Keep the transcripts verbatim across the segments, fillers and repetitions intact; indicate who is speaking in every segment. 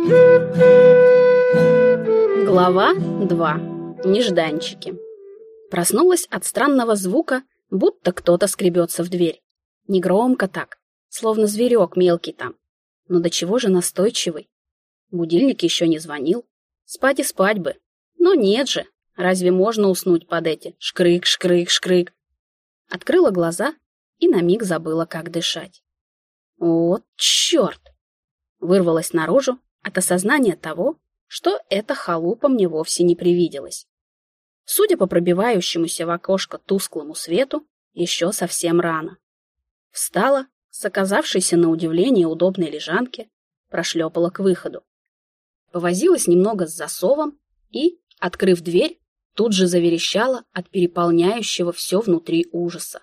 Speaker 1: Глава два. Нежданчики. Проснулась от странного звука, будто кто-то скребется в дверь. Негромко так, словно зверек мелкий там. Но до чего же настойчивый? Будильник еще не звонил. Спать и спать бы. Но нет же, разве можно уснуть под эти шкрык, шкрык, шкрык? Открыла глаза и на миг забыла, как дышать. Вот черт! Вырвалась наружу от осознания того, что эта халупа мне вовсе не привиделась. Судя по пробивающемуся в окошко тусклому свету, еще совсем рано. Встала, с оказавшейся на удивление удобной лежанки, прошлепала к выходу. Повозилась немного с засовом и, открыв дверь, тут же заверещала от переполняющего все внутри ужаса.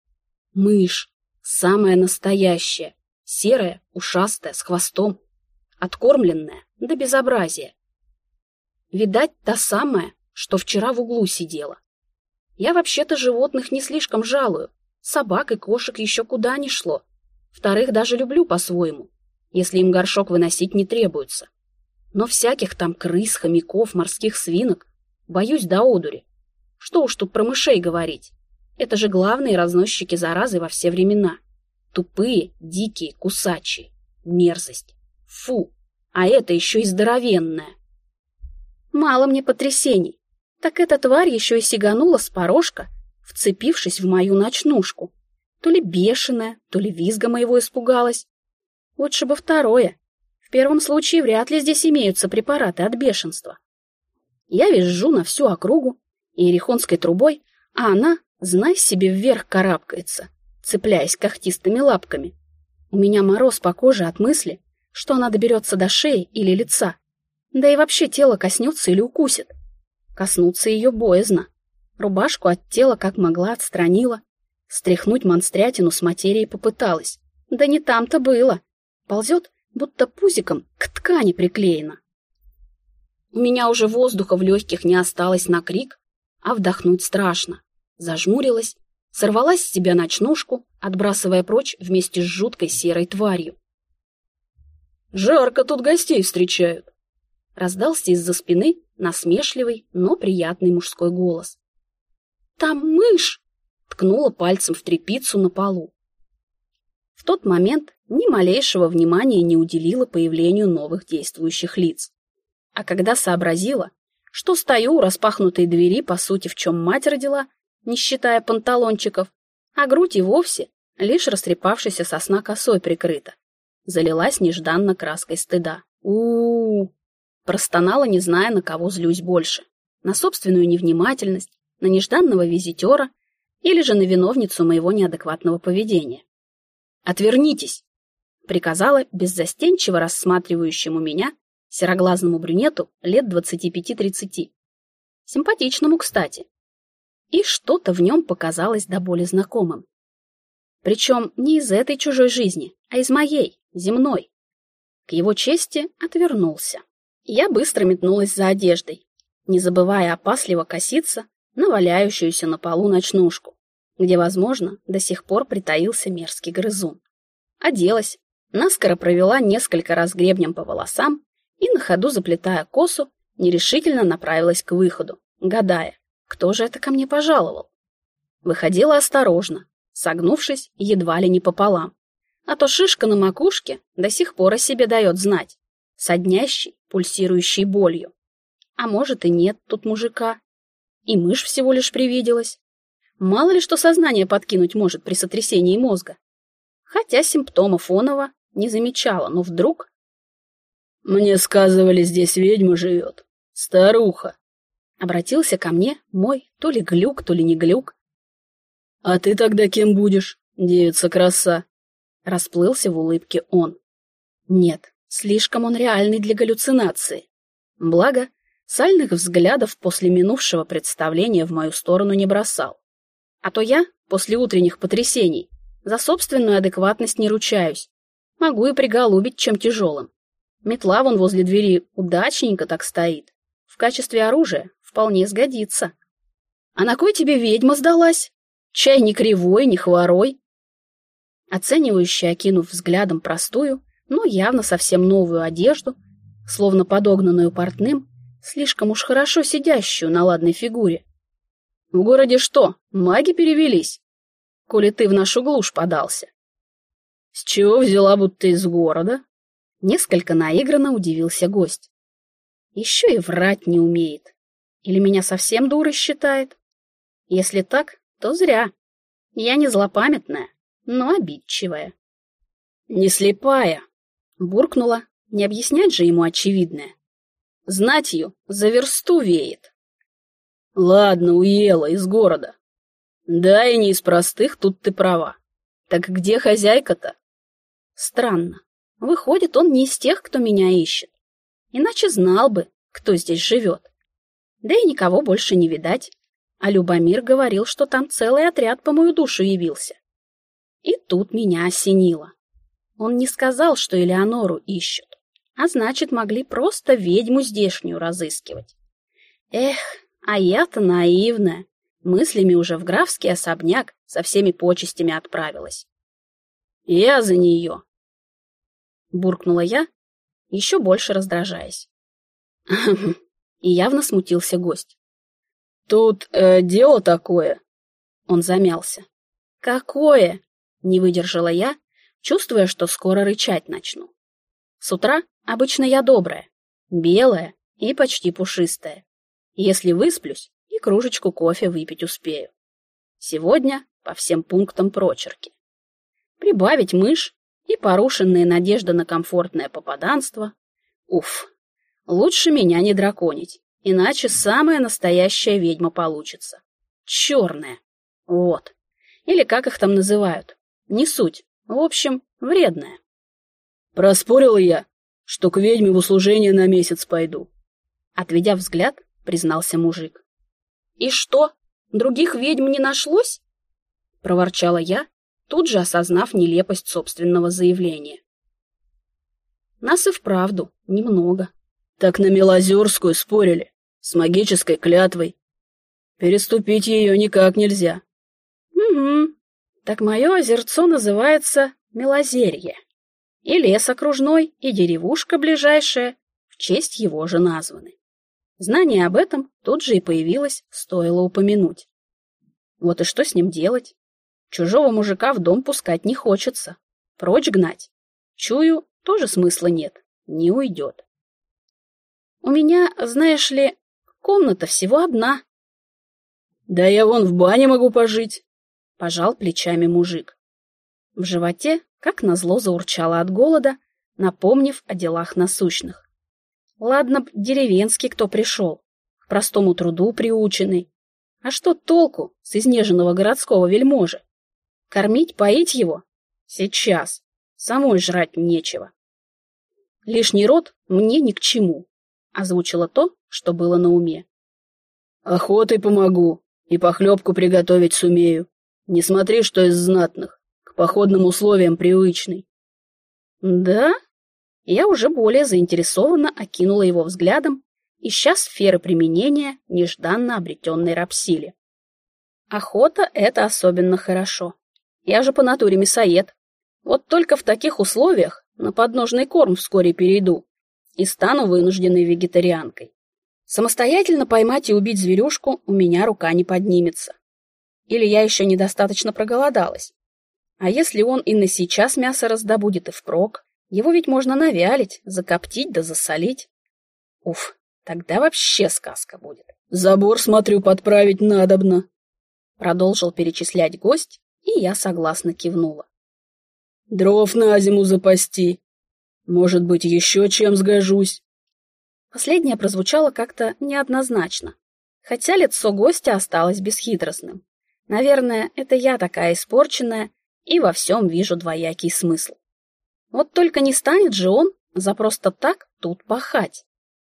Speaker 1: Мышь, самая настоящая, серая, ушастая, с хвостом, откормленная до безобразия. Видать, та самая, что вчера в углу сидела. Я вообще-то животных не слишком жалую, собак и кошек еще куда ни шло. Вторых даже люблю по-своему, если им горшок выносить не требуется. Но всяких там крыс, хомяков, морских свинок боюсь до одури. Что уж тут про мышей говорить. Это же главные разносчики заразы во все времена. Тупые, дикие, кусачие. Мерзость. Фу, а это еще и здоровенная. Мало мне потрясений. Так эта тварь еще и сиганула с порожка, вцепившись в мою ночнушку. То ли бешеная, то ли визга моего испугалась. Лучше бы второе. В первом случае вряд ли здесь имеются препараты от бешенства. Я визжу на всю округу иерихонской трубой, а она, знай себе, вверх карабкается, цепляясь когтистыми лапками. У меня мороз по коже от мысли, что она доберется до шеи или лица. Да и вообще тело коснется или укусит. Коснуться ее боязно. Рубашку от тела как могла отстранила. Стряхнуть монстрятину с материи попыталась. Да не там-то было. Ползет, будто пузиком к ткани приклеена. У меня уже воздуха в легких не осталось на крик, а вдохнуть страшно. Зажмурилась, сорвалась с себя ночнушку, отбрасывая прочь вместе с жуткой серой тварью. «Жарко тут гостей встречают!» Раздался из-за спины насмешливый, но приятный мужской голос. «Там мышь!» — ткнула пальцем в тряпицу на полу. В тот момент ни малейшего внимания не уделила появлению новых действующих лиц. А когда сообразила, что стою у распахнутой двери, по сути, в чем мать родила, не считая панталончиков, а грудь и вовсе лишь растрепавшейся со сна косой прикрыта, залилась нежданно краской стыда. У-у-у! Простонала, не зная, на кого злюсь больше. На собственную невнимательность, на нежданного визитера или же на виновницу моего неадекватного поведения. «Отвернитесь!» — приказала беззастенчиво рассматривающему меня сероглазному брюнету лет двадцати пяти-тридцати. Симпатичному, кстати. И что-то в нем показалось до боли знакомым. Причем не из этой чужой жизни, а из моей, земной. К его чести отвернулся. Я быстро метнулась за одеждой, не забывая опасливо коситься на валяющуюся на полу ночнушку, где, возможно, до сих пор притаился мерзкий грызун. Оделась, наскоро провела несколько раз гребнем по волосам и, на ходу заплетая косу, нерешительно направилась к выходу, гадая, кто же это ко мне пожаловал. Выходила осторожно, согнувшись едва ли не пополам, а то шишка на макушке до сих пор о себе дает знать, соднящей, пульсирующей болью. А может и нет тут мужика. И мышь всего лишь привиделась. Мало ли что сознание подкинуть может при сотрясении мозга. Хотя симптомов оного не замечала, но вдруг... «Мне сказывали, здесь ведьма живет. Старуха!» Обратился ко мне мой то ли глюк, то ли не глюк. «А ты тогда кем будешь, девица-краса?» Расплылся в улыбке он. Нет, слишком он реальный для галлюцинации. Благо, сальных взглядов после минувшего представления в мою сторону не бросал. А то я, после утренних потрясений, за собственную адекватность не ручаюсь. Могу и приголубить чем тяжелым. Метла вон возле двери удачненько так стоит. В качестве оружия вполне сгодится. А на кой тебе ведьма сдалась? Чай не кривой, не хворой. Оценивающе окинув взглядом простую, но явно совсем новую одежду, словно подогнанную портным, слишком уж хорошо сидящую на ладной фигуре. В городе что, маги перевелись? Коли ты в нашу глушь подался. С чего взяла, будто из города? Несколько наигранно удивился гость. Еще и врать не умеет. Или меня совсем дурой считает? Если так, то зря. Я не злопамятная, но обидчивая. Не слепая, буркнула, не объяснять же ему очевидное. Знатью за версту веет. Ладно, уела из города. Да, и не из простых, тут ты права. Так где хозяйка-то? Странно. Выходит, он не из тех, кто меня ищет. Иначе знал бы, кто здесь живет. Да и никого больше не видать. А Любомир говорил, что там целый отряд по мою душу явился. И тут меня осенило. Он не сказал, что Элеонору ищут, а значит, могли просто ведьму здешнюю разыскивать. Эх, а я-то наивная, мыслями уже в графский особняк со всеми почестями отправилась. Я за нее. Буркнула я, еще больше раздражаясь. И явно смутился гость. Тут э, дело такое. Он замялся. Какое? Не выдержала я, чувствуя, что скоро рычать начну. С утра обычно я добрая, белая и почти пушистая. Если высплюсь, и кружечку кофе выпить успею. Сегодня по всем пунктам прочерки. Прибавить мышь и порушенные надежды на комфортное попаданство. Уф, лучше меня не драконить, иначе самая настоящая ведьма получится. Черная. Вот. Или как их там называют. Не суть. В общем, вредная. Проспорил я, что к ведьме в услужение на месяц пойду. Отведя взгляд, признался мужик. И что, других ведьм не нашлось? Проворчала я, тут же осознав нелепость собственного заявления. Нас и вправду немного. Так на Мелозерскую спорили, с магической клятвой. Переступить ее никак нельзя. Угу. Так мое озерцо называется Мелозерье. И лес окружной, и деревушка ближайшая в честь его же названы. Знание об этом тут же и появилось, стоило упомянуть. Вот и что с ним делать? Чужого мужика в дом пускать не хочется. Прочь гнать. Чую, тоже смысла нет, не уйдет. У меня, знаешь ли, комната всего одна. Да я вон в бане могу пожить, пожал плечами мужик. В животе, как назло, заурчало от голода, напомнив о делах насущных. Ладно б деревенский кто пришел, к простому труду приученный. А что толку с изнеженного городского вельможи? Кормить, поить его? Сейчас. Самой жрать нечего. Лишний род мне ни к чему, озвучила то, что было на уме. Охотой помогу и похлебку приготовить сумею. Не смотри, что из знатных, к походным условиям привычный. Да? Я уже более заинтересованно окинула его взглядом, ища сферы применения нежданно обретенной рабсиле. Охота — это особенно хорошо. Я же по натуре мясоед. Вот только в таких условиях на подножный корм вскоре перейду и стану вынужденной вегетарианкой. Самостоятельно поймать и убить зверюшку у меня рука не поднимется. Или я еще недостаточно проголодалась. А если он и на сейчас мясо раздобудет и впрок, его ведь можно навялить, закоптить да засолить. Уф, тогда вообще сказка будет. Забор, смотрю, подправить надобно. Продолжил перечислять гость, и я согласно кивнула. Дров на зиму запасти. Может быть, еще чем сгожусь. Последнее прозвучало как-то неоднозначно, хотя лицо гостя осталось бесхитростным. Наверное, это я такая испорченная и во всем вижу двоякий смысл. Вот только не станет же он за просто так тут пахать.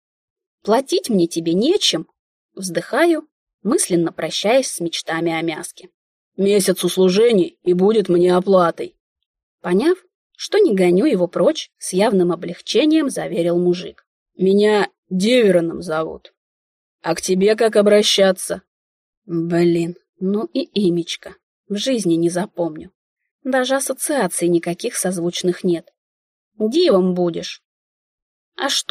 Speaker 1: Платить мне тебе нечем, вздыхаю, мысленно прощаясь с мечтами о мяске. Месяц услужений и будет мне оплатой. Поняв, что не гоню его прочь, с явным облегчением заверил мужик. Меня Девероном зовут. А к тебе как обращаться? Блин, ну и имечко. В жизни не запомню. Даже ассоциаций никаких созвучных нет. Дивом будешь. А что,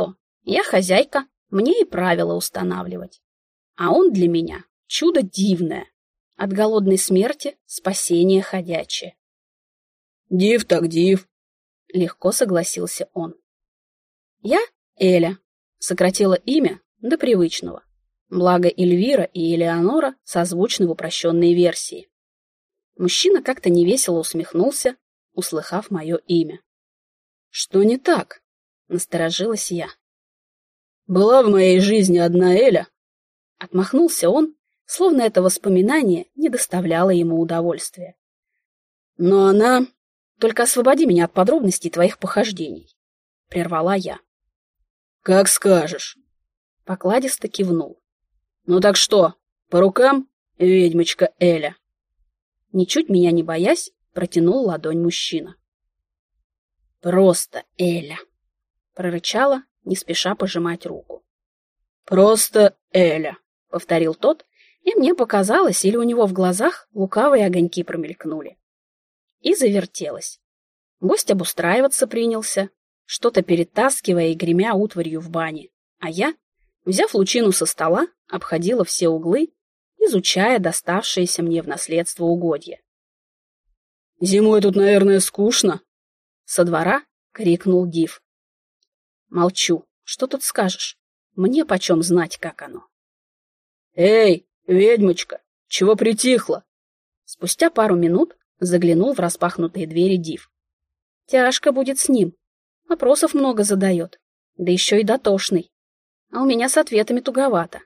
Speaker 1: Я хозяйка, мне и правила устанавливать. А он для меня чудо дивное. От голодной смерти спасение ходячее.
Speaker 2: Див так див,
Speaker 1: легко согласился он. Я Эля, сократила имя до привычного. Благо Эльвира и Элеонора созвучны в упрощенной версии. Мужчина как-то невесело усмехнулся, услыхав мое имя.
Speaker 2: Что не так?
Speaker 1: Насторожилась я.
Speaker 2: Была в моей жизни одна Эля.
Speaker 1: Отмахнулся он, словно это воспоминание не доставляло ему удовольствия.
Speaker 2: Но она...
Speaker 1: Только освободи меня от подробностей твоих похождений, прервала я.
Speaker 2: Как скажешь.
Speaker 1: Покладисто кивнул.
Speaker 2: Ну так что, по рукам, ведьмочка Эля?
Speaker 1: Ничуть меня не боясь, протянул ладонь мужчина. Просто Эля, прорычала, не спеша пожимать руку.
Speaker 2: Просто Эля,
Speaker 1: повторил тот, и мне показалось, или у него в глазах лукавые огоньки промелькнули. И завертелась. Гость обустраиваться принялся, что-то перетаскивая и гремя утварью в бане, а я, взяв лучину со стола, обходила все углы, изучая доставшееся мне в наследство угодья.
Speaker 2: «Зимой тут, наверное, скучно»,
Speaker 1: — со двора крикнул Див. «Молчу. Что тут скажешь? Мне почем знать, как оно?»
Speaker 2: «Эй, ведьмочка, чего притихла?»
Speaker 1: Спустя пару минут заглянул в распахнутые двери Див. Тяжко будет с ним. Вопросов много задает, да еще и дотошный. А у меня с ответами туговато.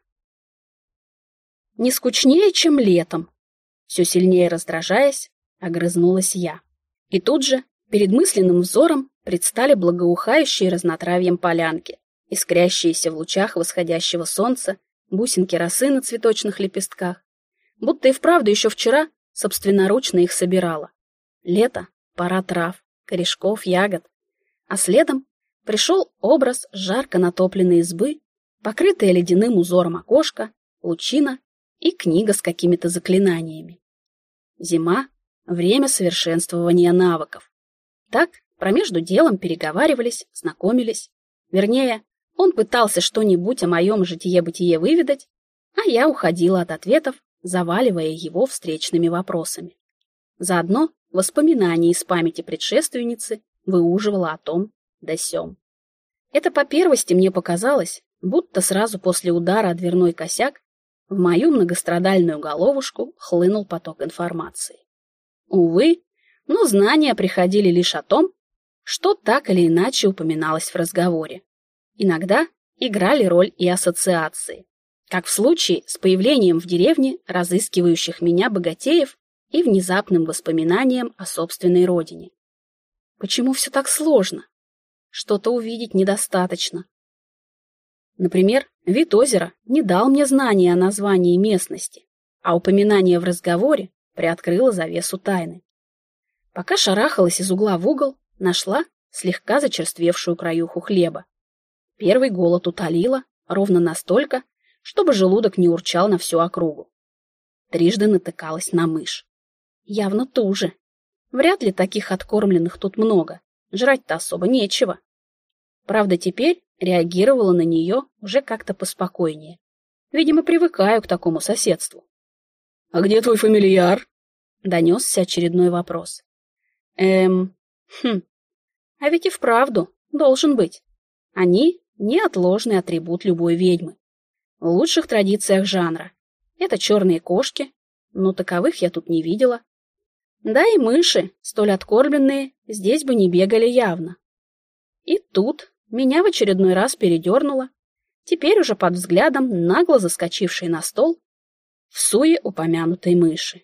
Speaker 1: Не скучнее, чем летом. Все сильнее раздражаясь, огрызнулась я. И тут же перед мысленным взором предстали благоухающие разнотравьем полянки, искрящиеся в лучах восходящего солнца, бусинки росы на цветочных лепестках. Будто и вправду еще вчера собственноручно их собирала. Лето, пора трав, корешков, ягод. А следом пришел образ жарко натопленной избы, покрытая ледяным узором окошко, лучина и книга с какими-то заклинаниями. Зима — время совершенствования навыков. Так, промежду делом переговаривались, знакомились. Вернее, он пытался что-нибудь о моем житие-бытие выведать, а я уходила от ответов, заваливая его встречными вопросами. Заодно воспоминания из памяти предшественницы выуживала о том да сём. Это по первости мне показалось, будто сразу после удара о дверной косяк в мою многострадальную головушку хлынул поток информации. Увы, но знания приходили лишь о том, что так или иначе упоминалось в разговоре. Иногда играли роль и ассоциации, как в случае с появлением в деревне разыскивающих меня богатеев и внезапным воспоминанием о собственной родине. Почему все так сложно? Что-то увидеть недостаточно. Например, вид озера не дал мне знания о названии местности, а упоминание в разговоре приоткрыло завесу тайны. Пока шарахалась из угла в угол, нашла слегка зачерствевшую краюху хлеба. Первый голод утолила ровно настолько, чтобы желудок не урчал на всю округу. Трижды натыкалась на мышь. Явно ту же. Вряд ли таких откормленных тут много. Жрать-то особо нечего. Правда, теперь реагировала на нее уже как-то поспокойнее. Видимо, привыкаю к такому соседству.
Speaker 2: — А где твой фамильяр?
Speaker 1: — донесся очередной вопрос. — Эм... Хм... А ведь и вправду должен быть. Они — неотложный атрибут любой ведьмы. В лучших традициях жанра. Это черные кошки, но таковых я тут не видела. Да и мыши, столь откормленные, здесь бы не бегали явно. И тут меня в очередной раз передернуло, теперь уже под взглядом нагло заскочившей на стол в суе упомянутой мыши.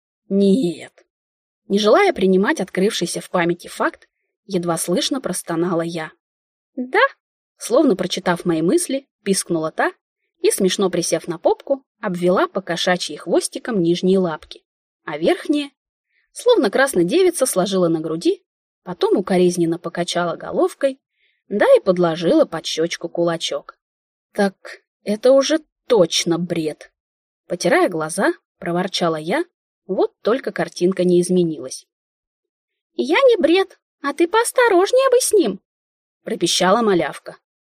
Speaker 1: Нет. Не желая принимать открывшийся в памяти факт, едва слышно простонала я. Да, словно прочитав мои мысли, пискнула та и, смешно присев на попку, обвела по кошачьи хвостиком нижние лапки, а верхние, словно красная девица, сложила на груди, потом укоризненно покачала головкой, да и подложила под щечку кулачок. Так это уже точно бред. Потирая глаза, проворчала я, вот только картинка не изменилась. «Я не бред, а ты поосторожнее бы с ним», — пропищала малявка.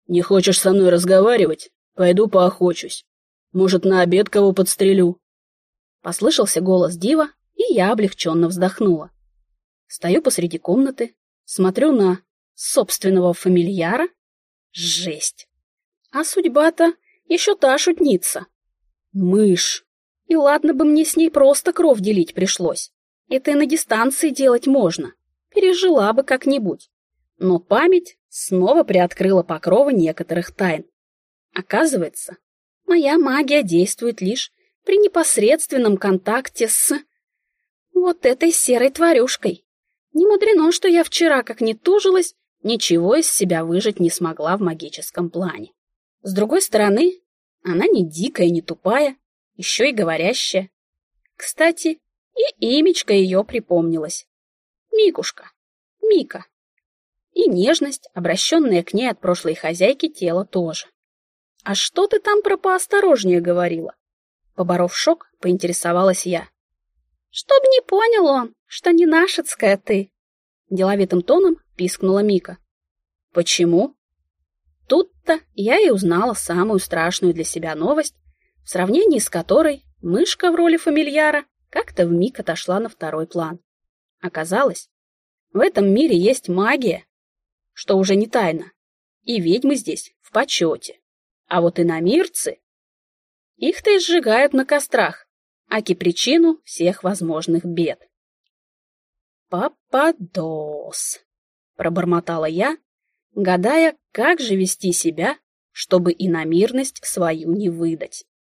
Speaker 2: Не хочешь со мной разговаривать? Пойду поохочусь. Может, на обед кого подстрелю?»
Speaker 1: Послышался голос Дива, и я облегченно вздохнула. Стою посреди комнаты, смотрю на собственного фамильяра. Жесть! А судьба-то еще та шутница. Мышь. И ладно бы мне с ней просто кровь делить пришлось. Это и на дистанции делать можно. Пережила бы как-нибудь. Но память снова приоткрыла покровы некоторых тайн. Оказывается, моя магия действует лишь при непосредственном контакте с... вот этой серой тварюшкой. Не мудрено, что я вчера, как ни тужилась, ничего из себя выжать не смогла в магическом плане. С другой стороны, она не дикая, не тупая, еще и говорящая. Кстати, и имечко ее припомнилось. Микушка. Мика. И нежность, обращенная к ней от прошлой хозяйки тела, тоже. «А что ты там про поосторожнее говорила?» Поборов шок, поинтересовалась я. «Чтоб не понял он, что не нашицкая ты!» Деловитым тоном пискнула Мика. «Почему?» Тут-то я и узнала самую страшную для себя новость, в сравнении с которой мышка в роли фамильяра как-то вмиг отошла на второй план. Оказалось, в этом мире есть магия, что уже не тайна, и ведьмы здесь в почете. А вот иномирцы, их-то и сжигают на кострах, аки причину всех возможных бед. «Пападос», — пробормотала я, гадая, как же вести себя, чтобы иномирность свою не выдать.